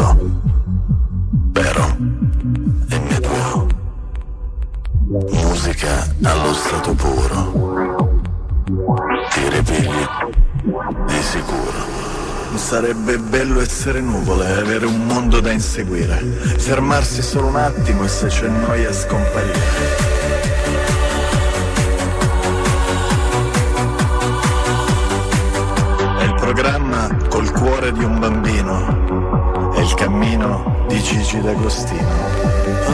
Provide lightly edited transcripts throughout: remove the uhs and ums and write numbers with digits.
scuso, vero e mio puro. Musica allo stato puro, ti ripigli di sicuro. Sarebbe bello essere nuvole e avere un mondo da inseguire, fermarsi solo un attimo e se c'è noia scomparire. È il programma col cuore di un bambino, è il cammino di Gigi D'Agostino.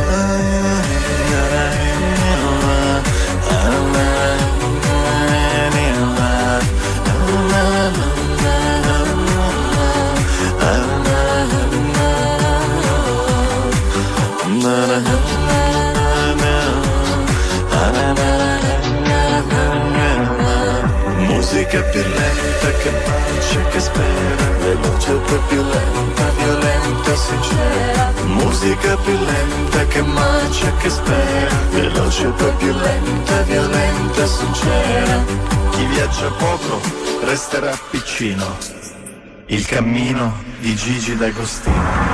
Musica più lenta che marcia, che spera, veloce poi più lenta, violenta, sincera. Musica più lenta che marcia, che spera, veloce poi più lenta, violenta, sincera. Chi viaggia poco resterà piccino. Il cammino di Gigi D'Agostino.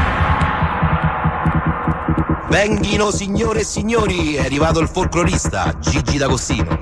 Venghino signore e signori, è arrivato il folclorista Gigi D'Agostino.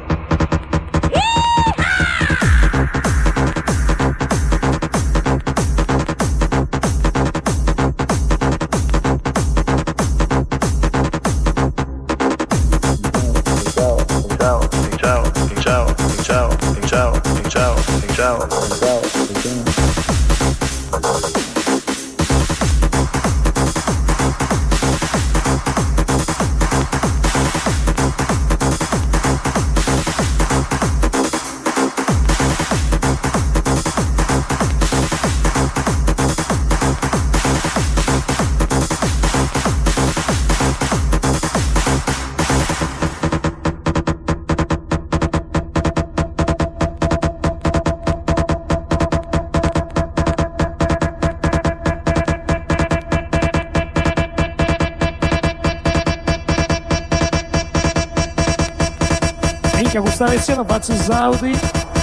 Questa lezione faccio Saudi.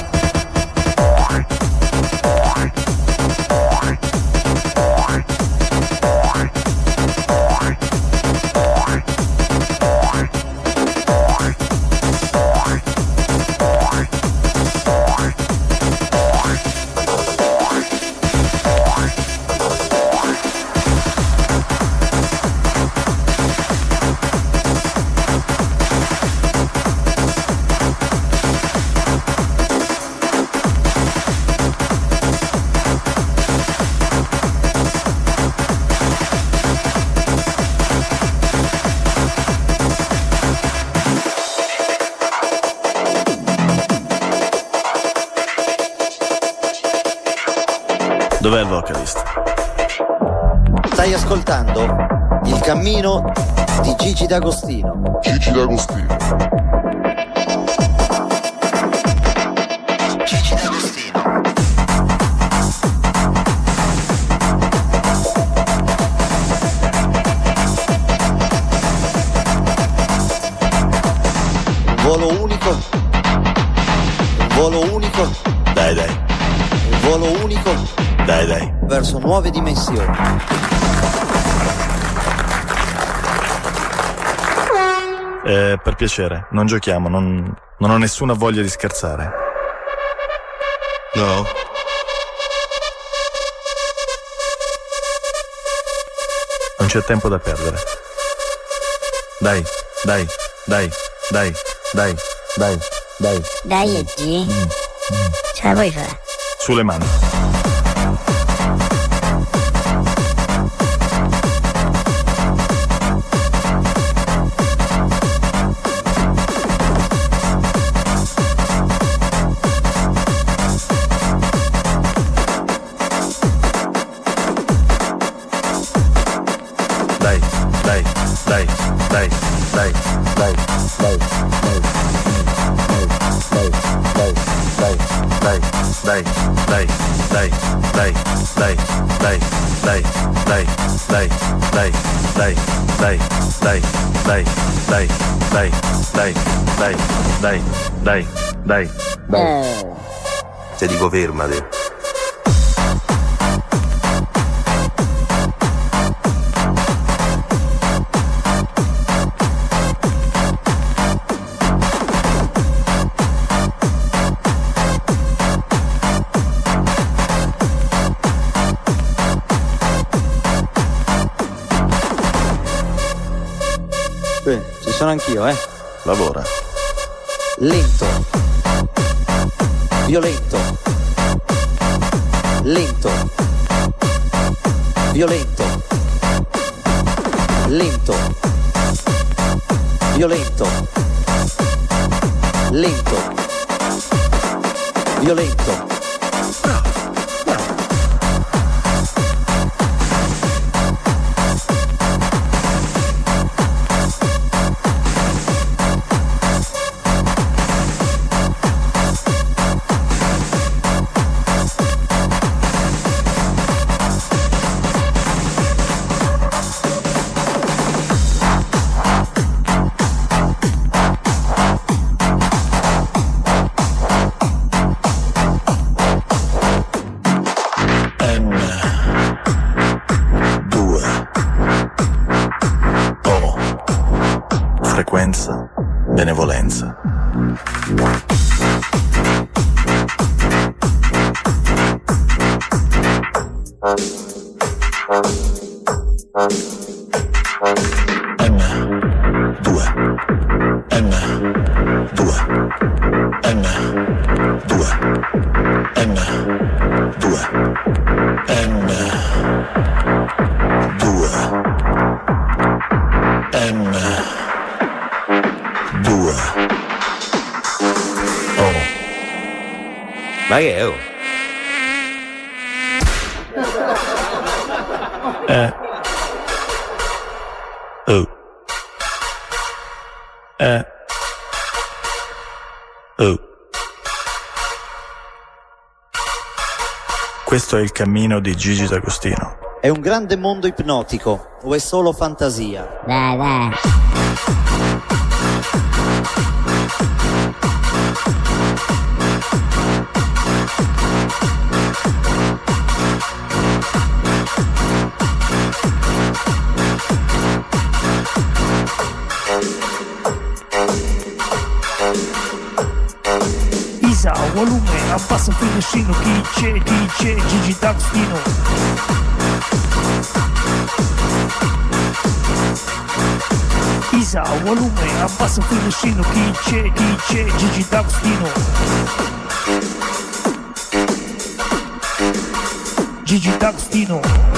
Dov'è il vocalist? Stai ascoltando Il cammino di Gigi D'Agostino. Gigi D'Agostino. Gigi D'Agostino. Volo unico. Volo unico. Dai. Un volo unico. Dai. Verso nuove dimensioni. Per piacere, non giochiamo, non ho nessuna voglia di scherzare. No? Non c'è tempo da perdere. Dai. Dai, G. Ce la puoi fare? Sulle mani. Dai. Se dico fermati. sono anch'io, Lavora. Lento. Violento. Lento. Violento. Lento. Violento. Lento. Violento. Benevolenza. Ma che è? Questo è il cammino di Gigi D'Agostino. È un grande mondo ipnotico o è solo fantasia? Dai, dai. Isa, volume, abbassa finestrino, chi c'è, Gigi D'Agostino. Isa, volume, abbassa finestrino, chi c'è, Gigi D'Agostino. Gigi D'Agostino.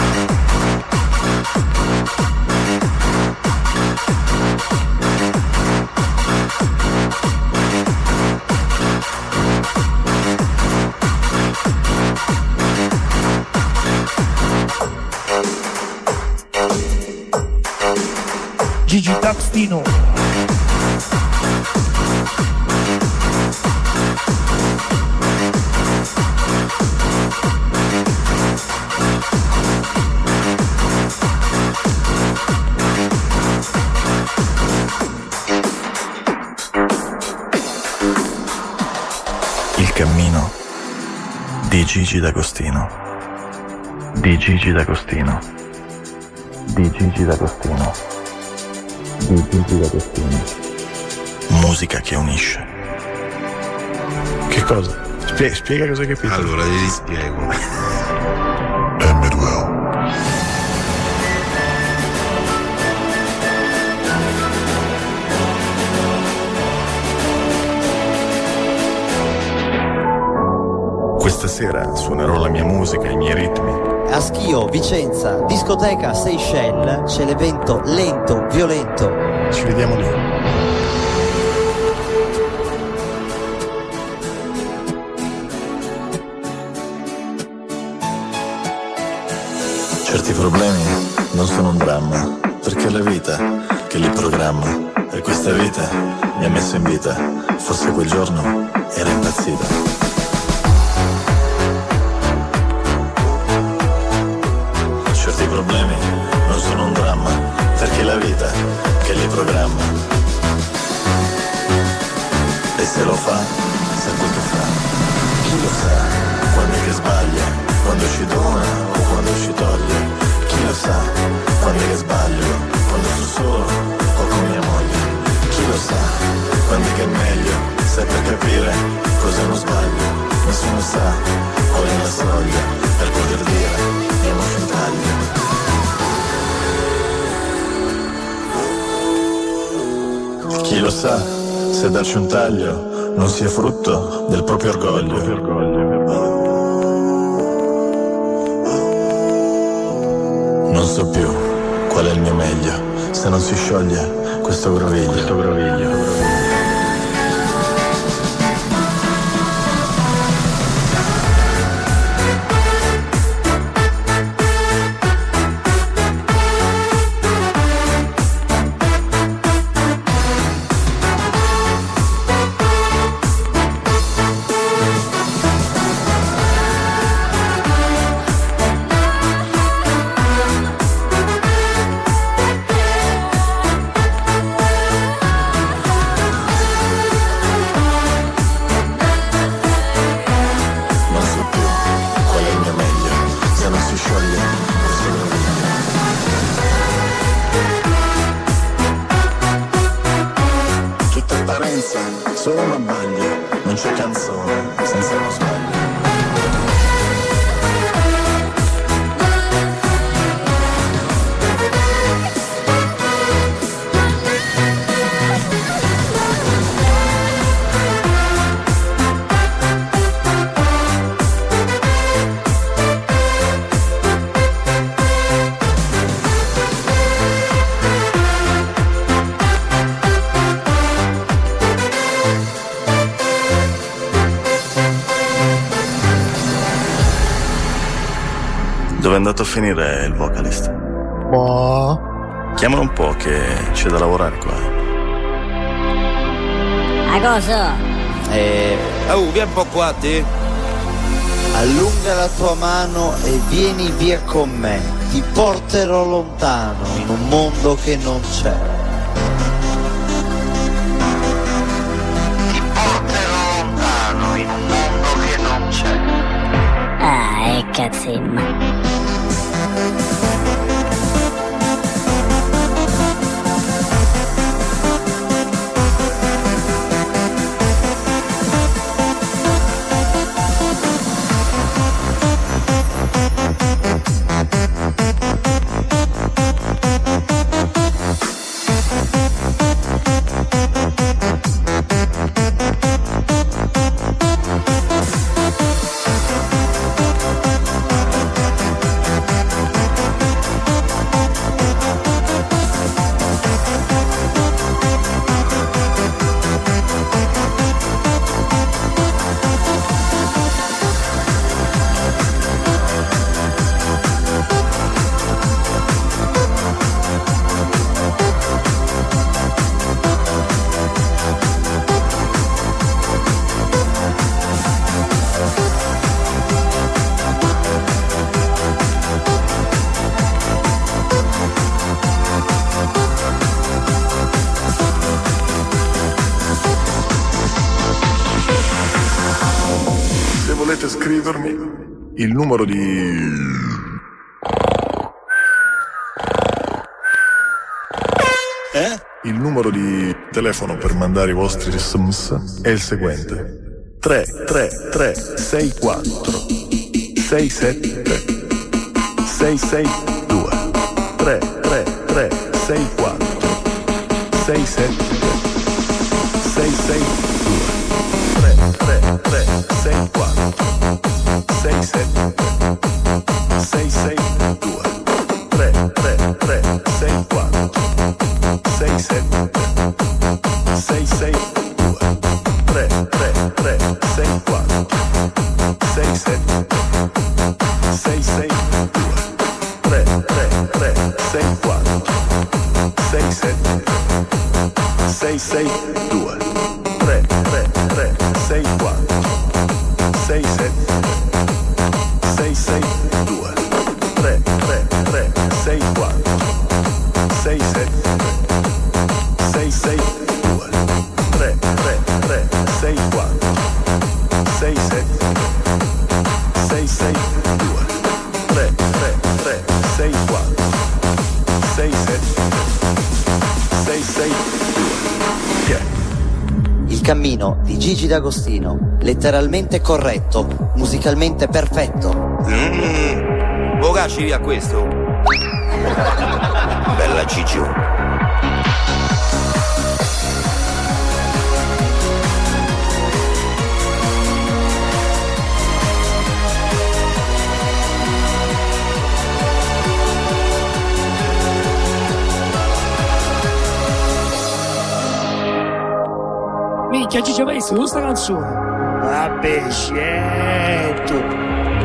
Gigi D'Agostino. Il cammino di Gigi D'Agostino. Di Gigi D'Agostino. Di Gigi D'Agostino. Di Gigi D'Agostino. Musica che unisce. Che cosa? Spiega cosa hai capito. Allora, ti spiego. M2O. Questa sera suonerò la mia musica, i miei ritmi. A Schio, Vicenza, discoteca Seychelles, c'è l'evento Lento, Violento. Ci vediamo lì. Certi problemi non sono un dramma, perché è la vita che li programma. E questa vita mi ha messo in vita, forse quel giorno era impazzita. Certi problemi non sono un dramma, perché è la vita che li programma. E se lo fa, sa quel che fa. Chi lo sa, quando è che sbaglia, quando ci dona o quando ci toglie. Chi lo sa, quando è che sbaglio, quando sono solo o con mia moglie. Chi lo sa, quando è che è meglio, sai per capire cosa non sbaglio. Nessuno sa, qual è la soglia, per poter dire, diamoci un taglio. lo sa se darci un taglio non sia frutto del proprio orgoglio. Non so più qual è il mio meglio se non si scioglie questo groviglio. Solo una maglia, non c'è canzone senza uno sbaglio. Dove è andato a finire il vocalist? Boh. Chiamalo un po' che c'è da lavorare qua. A cosa? Vieni un po' qua te. Allunga la tua mano e vieni via con me. Ti porterò lontano in un mondo che non c'è. Ti porterò lontano in un mondo che non c'è. Ah, cazzimma. Volete scrivermi il numero di il numero di telefono per mandare i vostri SMS è il seguente: 33364 67 662 33364 67 662 33364 67 662 33364 67 662 33364 67 662 33364 67 662 33364 67 662 33364 67 662 33364 67 662 33364 67 662. Il cammino di Gigi D'Agostino, letteralmente corretto, musicalmente perfetto. Vogaci via questo. Bella Gigi. minchia, Gigi, hai visto questa canzone? Vabbè, certo.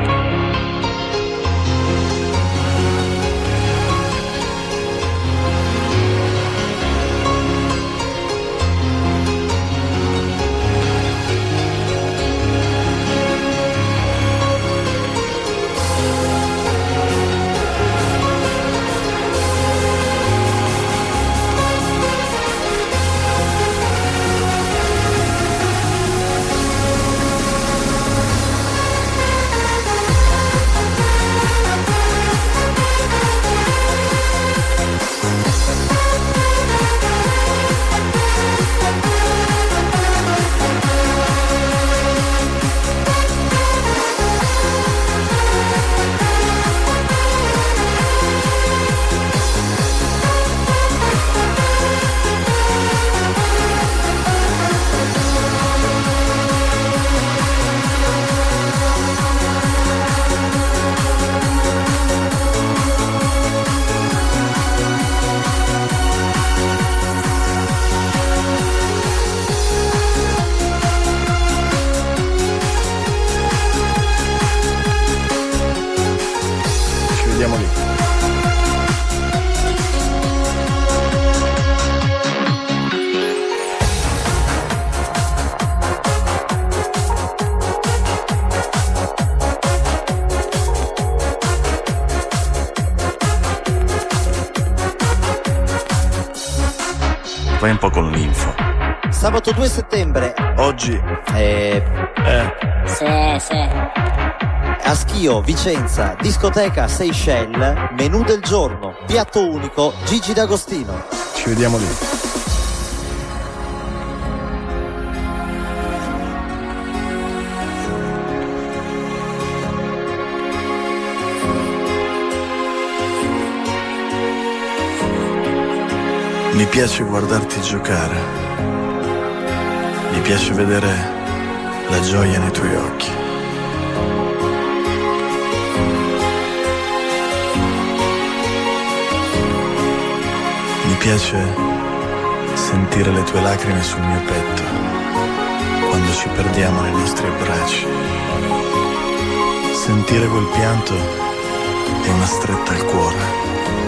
Vai un po' con l'info. Sabato 2 settembre. Oggi. Sì. A Schio, Vicenza, discoteca Seychelles, menù del giorno, piatto unico, Gigi D'Agostino. Ci vediamo lì. Mi piace guardarti giocare, mi piace vedere la gioia nei tuoi occhi. Mi piace sentire le tue lacrime sul mio petto quando ci perdiamo nei nostri abbracci. Sentire quel pianto è una stretta al cuore.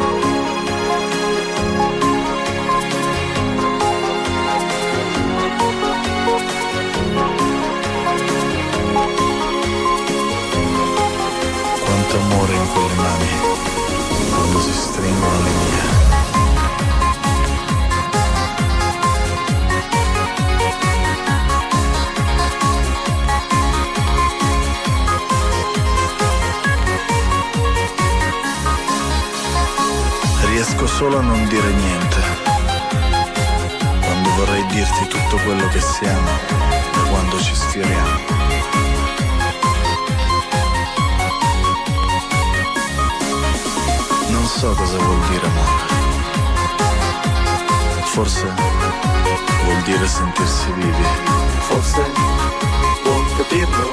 Amore in quelle mani quando si stringono le mie. Riesco solo a non dire niente quando vorrei dirti tutto quello che siamo da quando ci sfioriamo. Non so cosa vuol dire amore. Forse vuol dire sentirsi vivi. Forse può capirlo.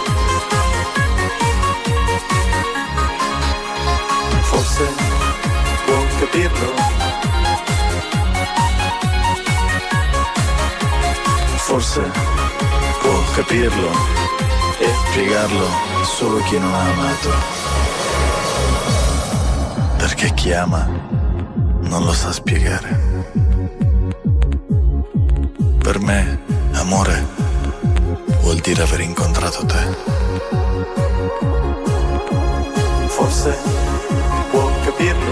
Forse può capirlo. Forse può capirlo e spiegarlo solo chi non ha amato. Perché chi ama non lo sa spiegare. Per me, amore vuol dire aver incontrato te. Forse può capirlo.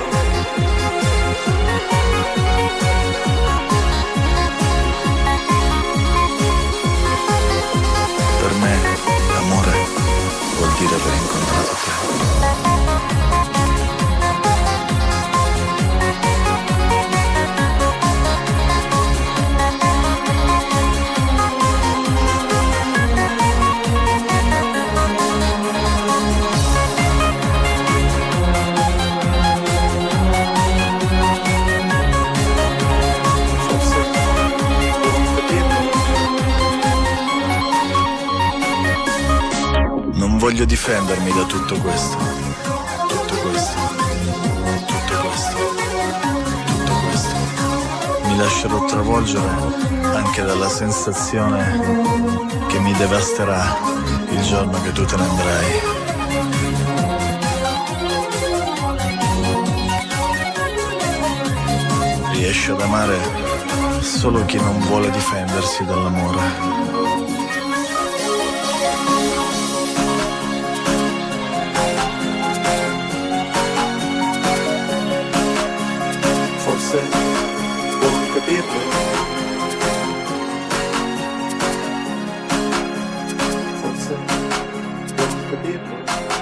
Per me, amore vuol dire aver incontrato te. Non voglio difendermi da tutto questo. Tutto questo. Tutto questo. Tutto questo. Mi lascerò travolgere anche anche dalla sensazione che mi devasterà il giorno che tu te ne andrai. Riesci ad amare solo chi non vuole difendersi dall'amore. Non capirlo. Forse non capirlo.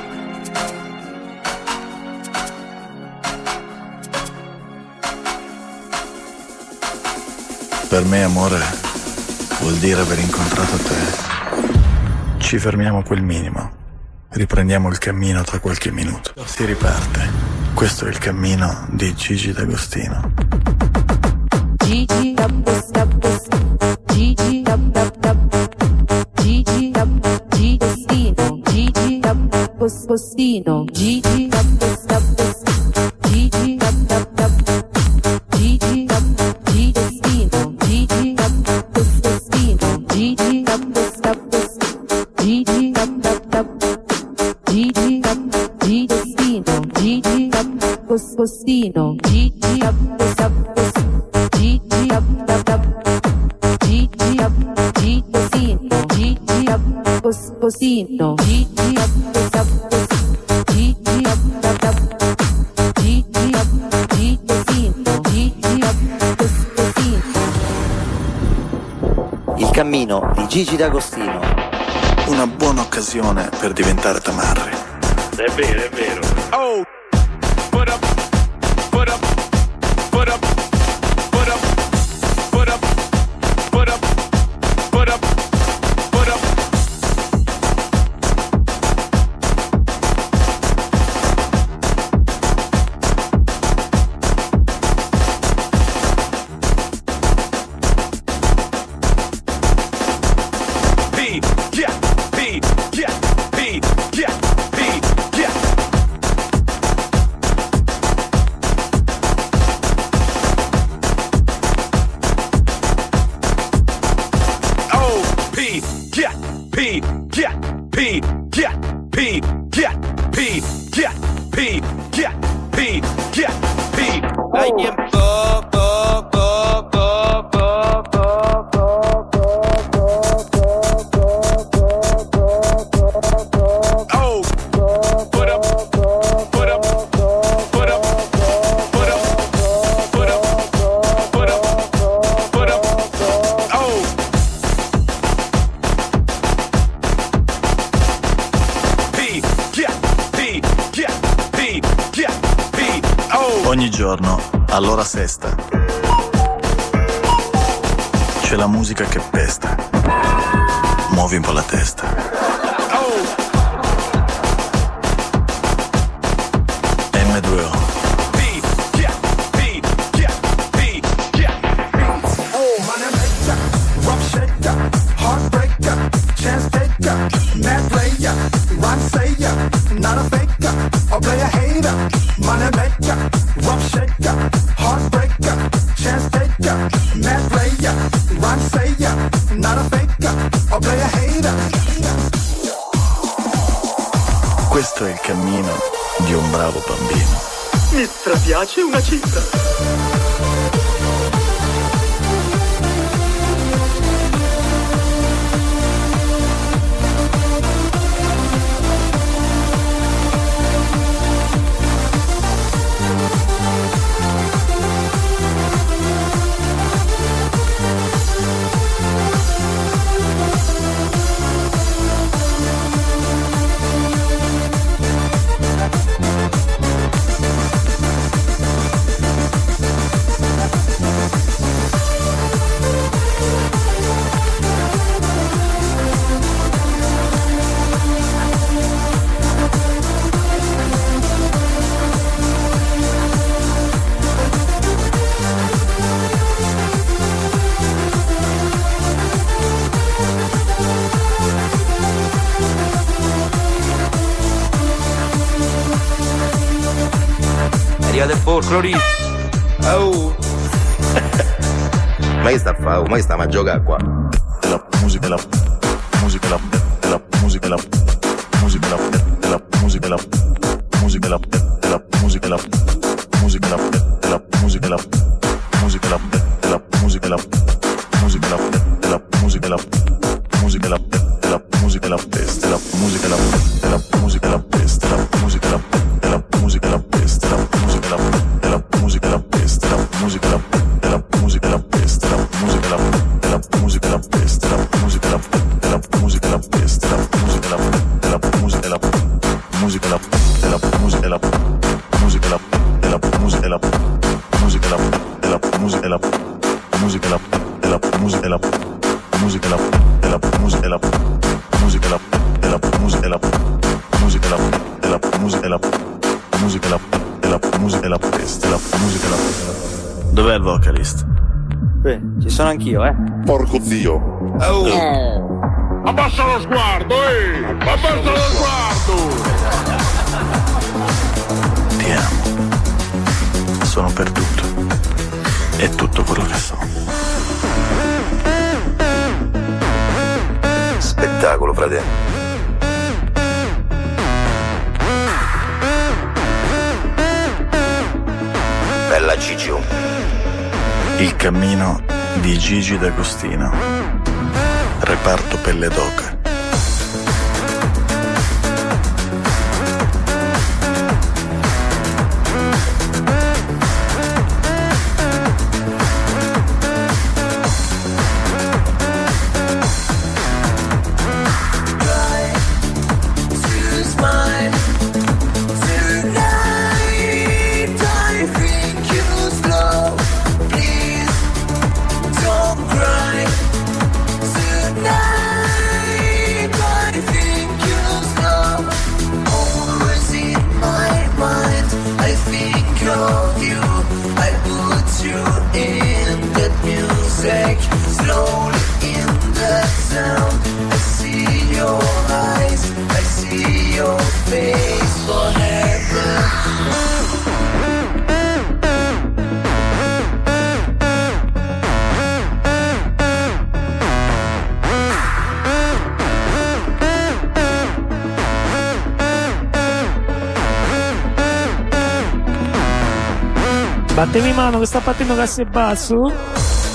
Per me amore vuol dire aver incontrato te. Ci fermiamo a quel minimo. Riprendiamo il cammino tra qualche minuto. Si riparte. Questo è il cammino di Gigi D'Agostino. Gigi D'Agostino, Gigi D'Agostino, Gigi D'Agostino, Gigi D'Agostino, Gigi D'Agostino, Gigi D'Agostino, Gigi D'Agostino, Gigi D'Agostino, Gigi D'Agostino, Gigi D'Agostino, Gigi D'Agostino, Gigi D'Agostino, Gigi Cosino, Il cammino di Gigi D'Agostino. Una buona occasione per diventare tamarri. È vero, è vero. Oh! Put up, put up, put up, put up, put up, put up, put up, put up. Ogni giorno, all'ora sesta, c'è la musica che pesta. Muovi un po' la testa. M2O. Not a faker, or play a hater, money maker, rough shaker, heartbreaker, chance taker, mad player, rhyme sayer, not a faker, or play a hater. Questo è il cammino di un bravo bambino. Mi strapiace una cifra. Arriva del folklorista. Oh! Ma che sta a fare? Ma che sta a giocare qua? La musica, la musica, la musica, la musica, la musica, la musica, la musica, la musica, la musica, la musica, la musica, la musica, la musica, la musica, la musica, la peste, la musica, la musica, la peste, la musica, la musica, la peste, la musica, la musica, la peste, la musica, la musica, la peste, la musica, la musica, la peste, la musica, la musica, la peste, la musica, la musica, la musica, la musica, la musica, la musica, la musica, la musica, la musica, la musica, la musica, la musica, la musica, la musica, la musica, la musica, la musica, la musica, la peste, la musica, la. Dov'è il vocalist? Beh, ci sono anch'io, Porco zio. Abbassa lo sguardo, abbassa lo sguardo. Ti amo. Sono perduto. È tutto quello che so. Spettacolo, fratello. Bella Gigio. Il cammino di Gigi D'Agostino. Reparto Pelle d'Oca. Slowly in the sound, I see your eyes, I see your face forever. Battemi mano che sta battendo cassa e basso.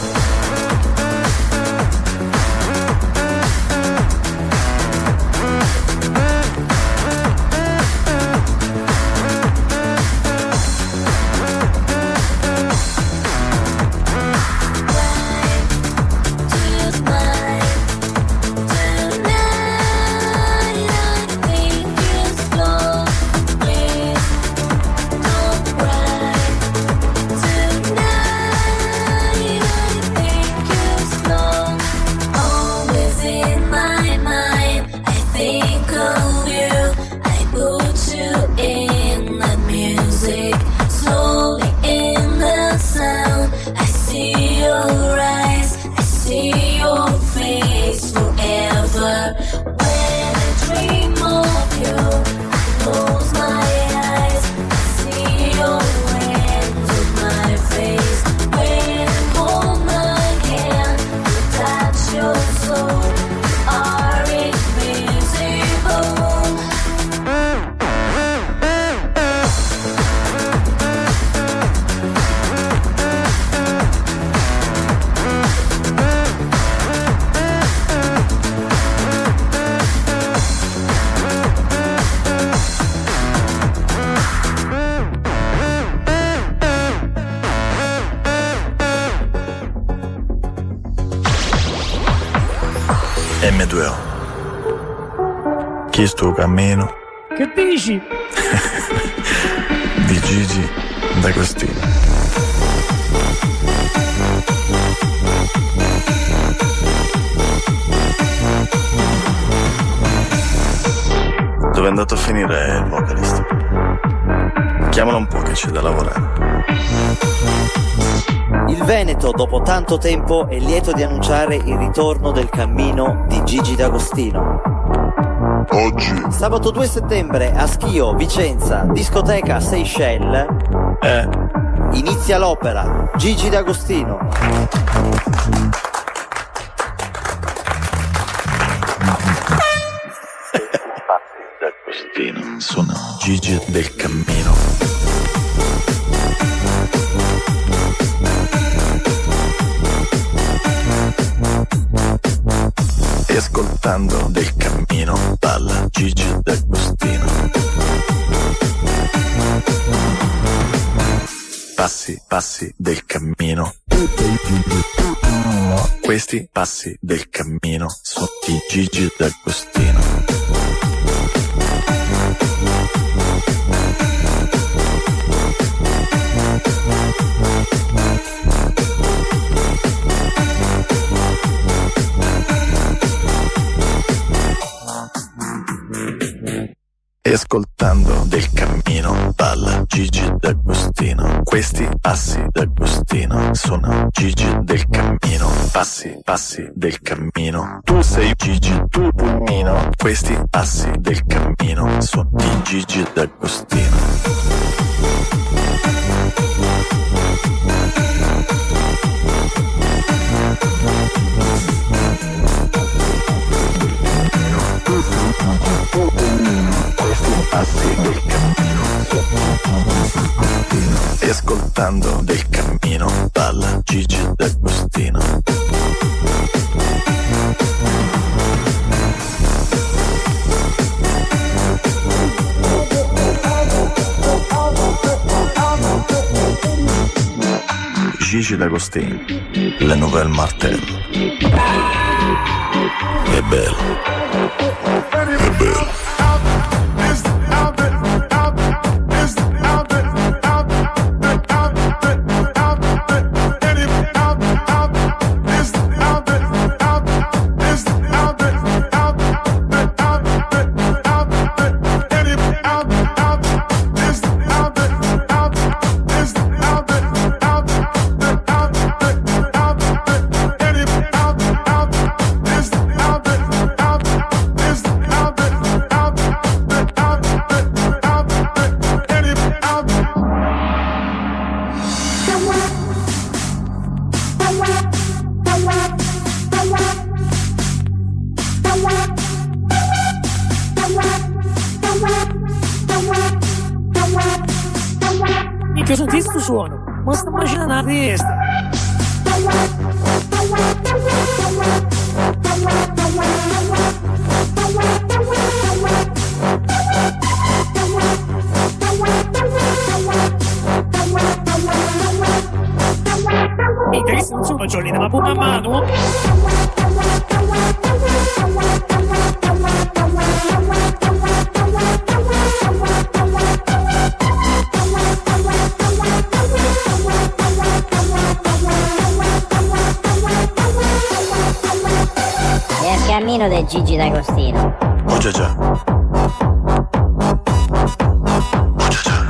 M2O. Chi sto cammino? Che dici? Di Gigi D'Agostino. Dove è andato a finire il vocalist? Chiamalo un po' che c'è da lavorare. Il Veneto, dopo tanto tempo, è lieto di annunciare il ritorno del cammino di Gigi D'Agostino. Oggi, Sabato 2 settembre a Schio, Vicenza, discoteca Seychelles. Inizia l'opera. Gigi D'Agostino. D'Agostino. Sono Gigi del Cammino. E ascoltando del cammino balla Gigi D'Agostino. Passi, passi del cammino. Questi passi del cammino sono di Gigi D'Agostino. E ascoltando del cammino balla Gigi D'Agostino. Questi passi d'Agostino sono Gigi del Cammino. Passi, passi del cammino. Tu sei Gigi, tu pulmino. Questi passi del cammino sono di Gigi D'Agostino. Passi del cammino. E ascoltando del cammino balla Gigi D'Agostino. Gigi D'Agostino, Le Nouvelle Martel. È bello. È bello. Minchia, sono questo suono, ma sta immaginando la testa. Minchia, questi non sono fagiolini, ma pure a mano. È il cammino del Gigi D'Agostino. Oh già già. Oh già già.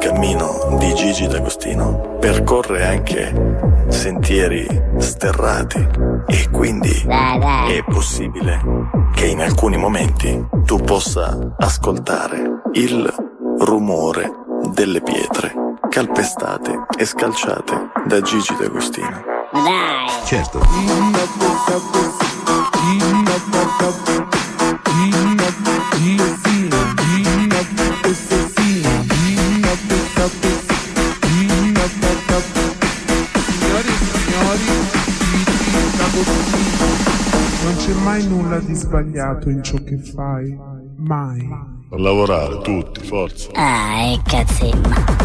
cammino di Gigi D'Agostino percorre anche sentieri sterrati e quindi è possibile che in alcuni momenti tu possa ascoltare il rumore delle pietre calpestate e scalciate da Gigi D'Agostino. Certo. Non c'è mai nulla di sbagliato in ciò che fai, mai. A lavorare tutti, forza. Ah, cazzimma.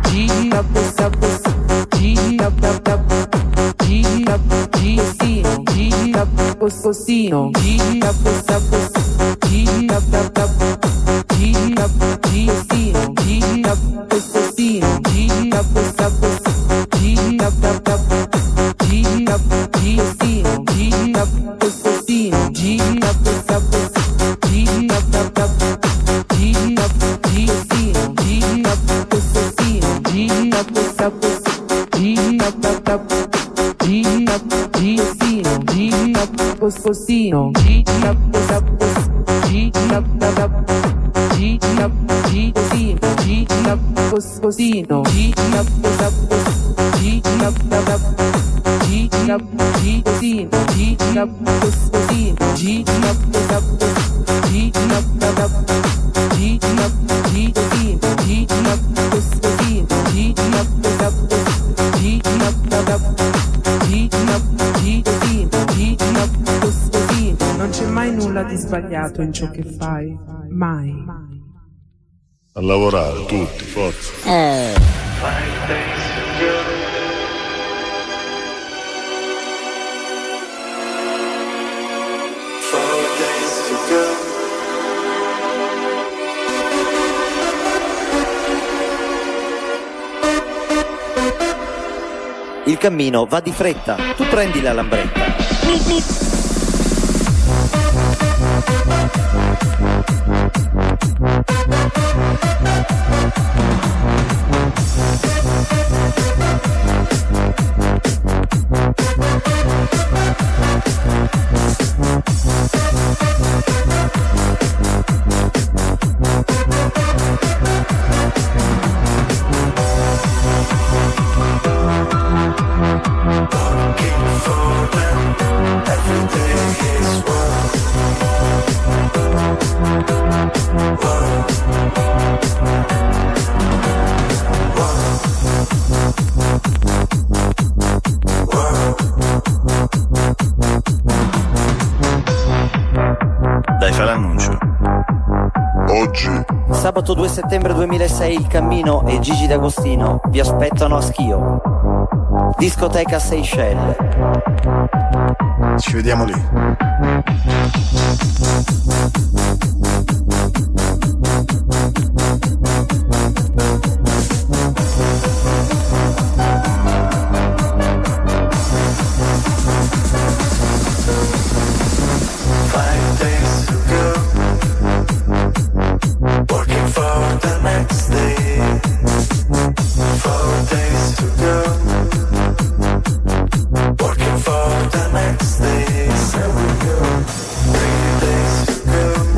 Non c'è mai nulla di sbagliato in ciò che fai, mai. A lavorare tutti, forza. Il cammino va di fretta, tu prendi la lambretta. Dai, fa l'annuncio. Oggi, Sabato 2 settembre 2006 Il Cammino e Gigi D'Agostino vi aspettano a Schio, discoteca Seychelles. Ci vediamo lì. Working for the next day, so we go. 3 days to go.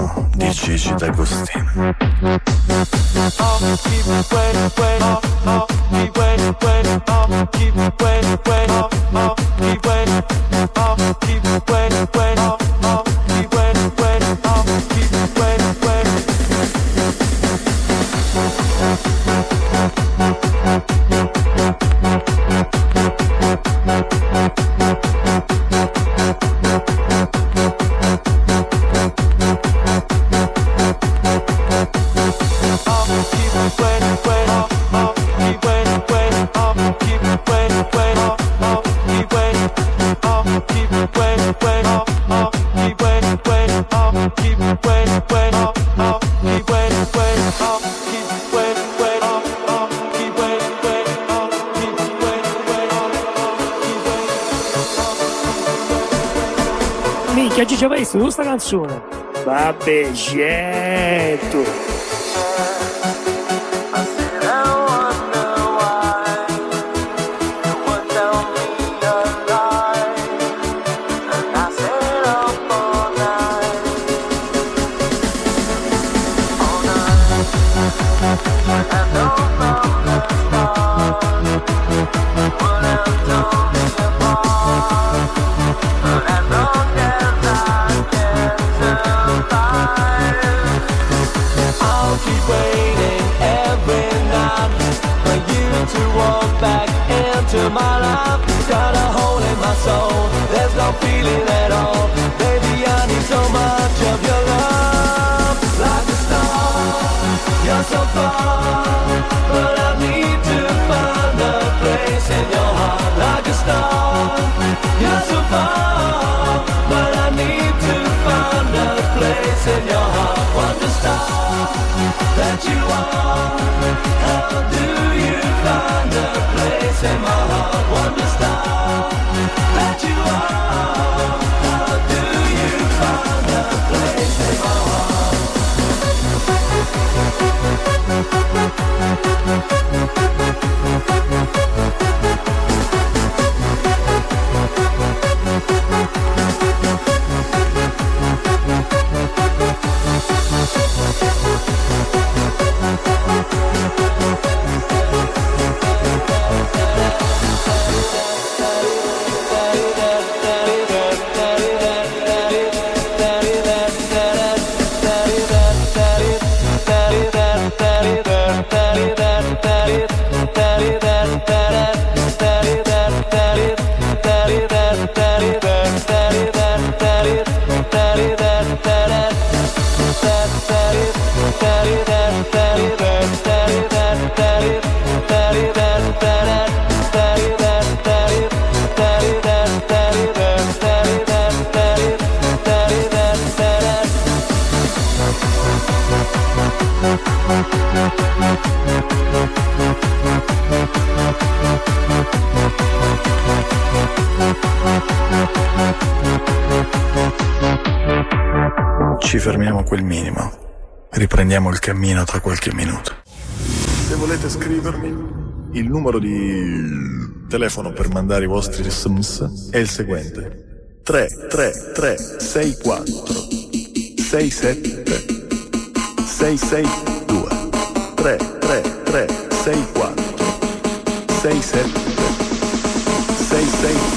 cammino di Gigi D'Agostino. Minchia, Gigi, hai visto questa canzone? Vabbè, certo. To my life, got a hole in my soul. There's no feeling at all. Baby, I need so much of your love. Like a star, you're so far, but I need to find a place in your heart. Like a star, you're so far, but I need to find a place in your heart. Wonder star that you are, how do you find a place in my heart? Wonder star that you are, how do you find a place in my heart? Ci fermiamo a quel minimo. Riprendiamo il cammino tra qualche minuto. Se volete scrivermi, il numero di telefono per mandare i vostri SMS è il seguente: 333 64 67 662 333 64 67 662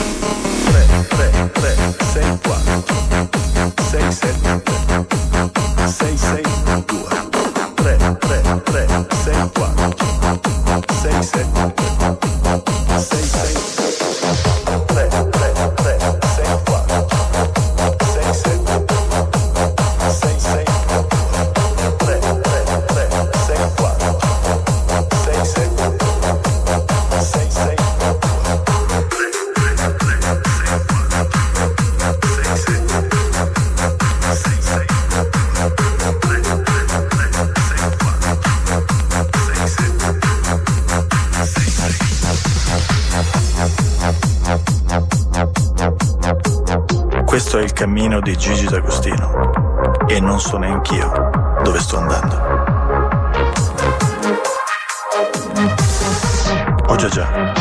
333 64 67 662 333 64 67 Questo è il cammino di Gigi D'Agostino e non so neanch'io dove sto andando. Oh già.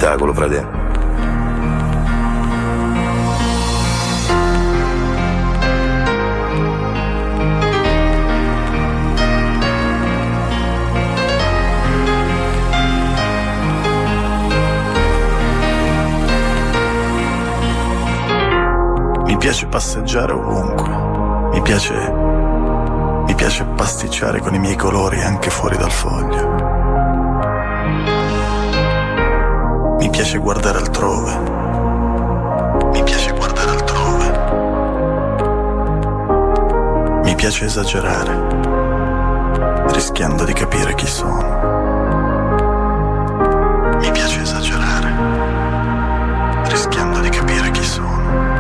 Spettacolo, frate. Mi piace passeggiare ovunque, mi piace pasticciare con i miei colori anche fuori dal foglio. Mi piace guardare altrove, mi piace esagerare, rischiando di capire chi sono. Mi piace esagerare, rischiando di capire chi sono.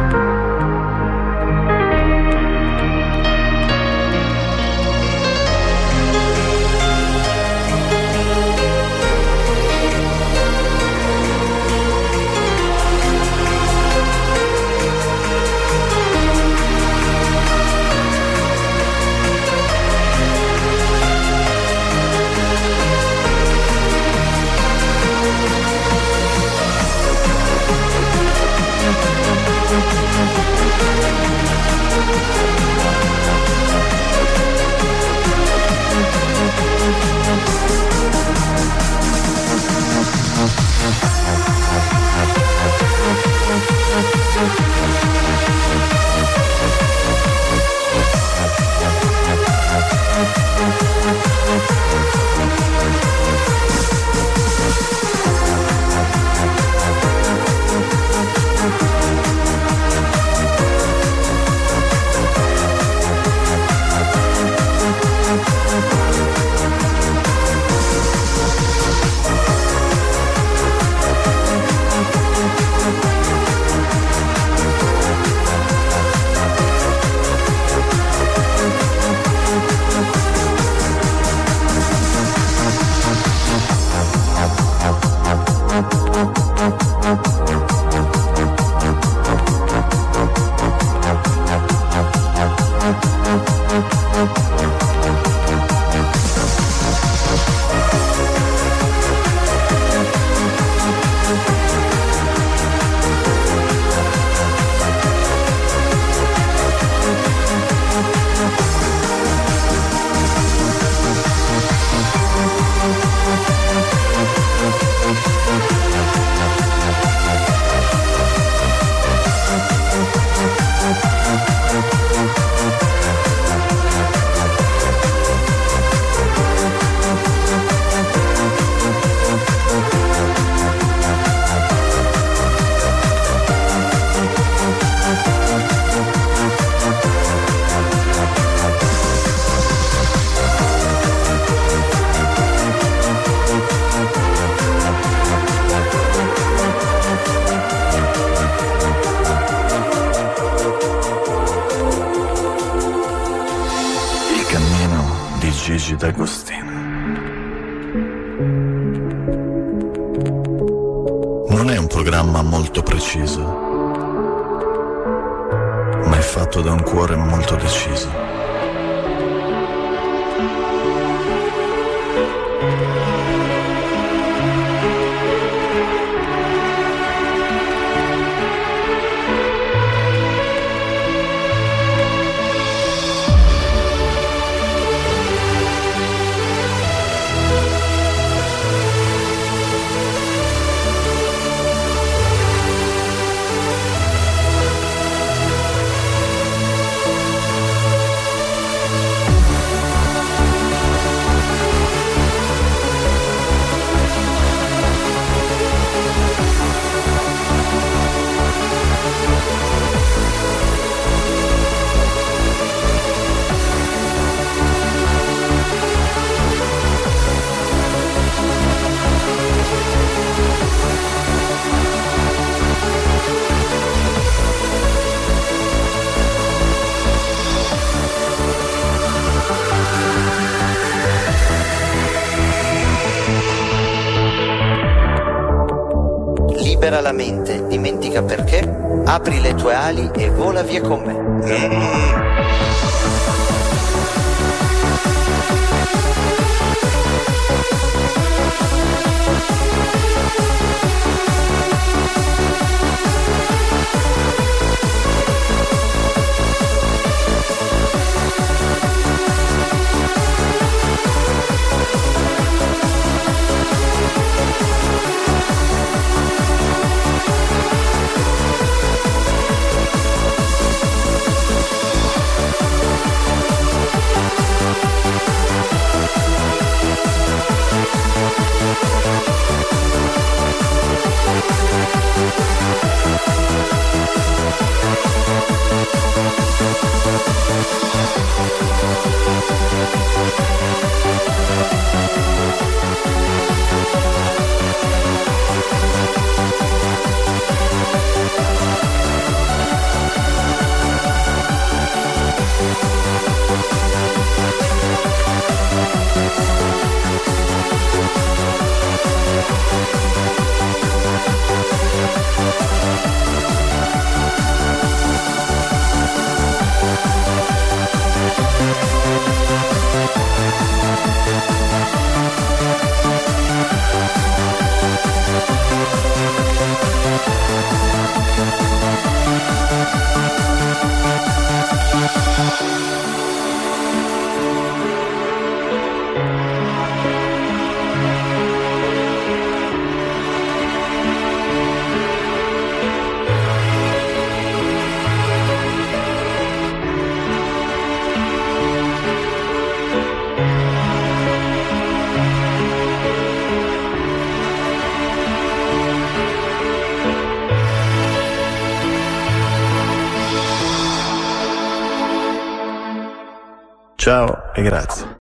Gigi D'Agostino. Non è un programma molto preciso, ma è fatto da un cuore molto deciso. Libera la mente, dimentica perché, apri le tue ali e vola via con me. Ciao e grazie.